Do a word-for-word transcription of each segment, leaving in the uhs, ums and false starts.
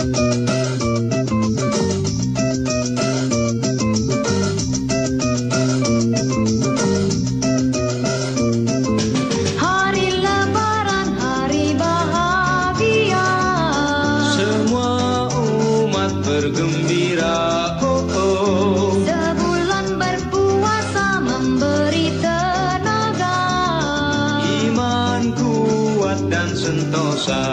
Bergembira, oh, oh. Sebulan berpuasa memberi tenaga, iman kuat dan sentosa.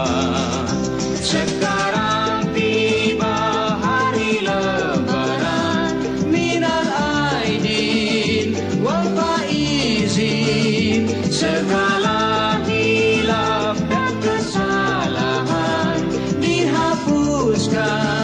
Sekarang tiba hari lebaran, minal aidin wal faizin. Segala hilaf dan kesalahan dihapuskan,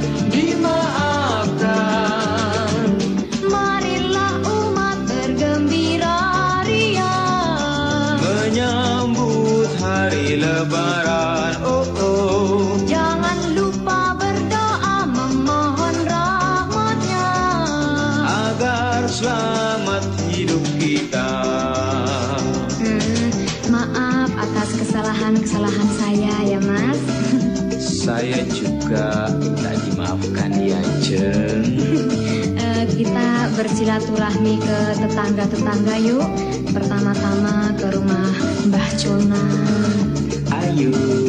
Lebaran, oh, oh. Jangan lupa berdoa memohon rahmatnya, agar selamat hidup kita. hmm, Maaf atas kesalahan-kesalahan saya ya Mas. Saya juga minta dimaafkan ya Jeng. uh, Kita bersilaturahmi ke tetangga-tetangga yuk. Pertama-tama ke rumah Mbah Cona. Ayo.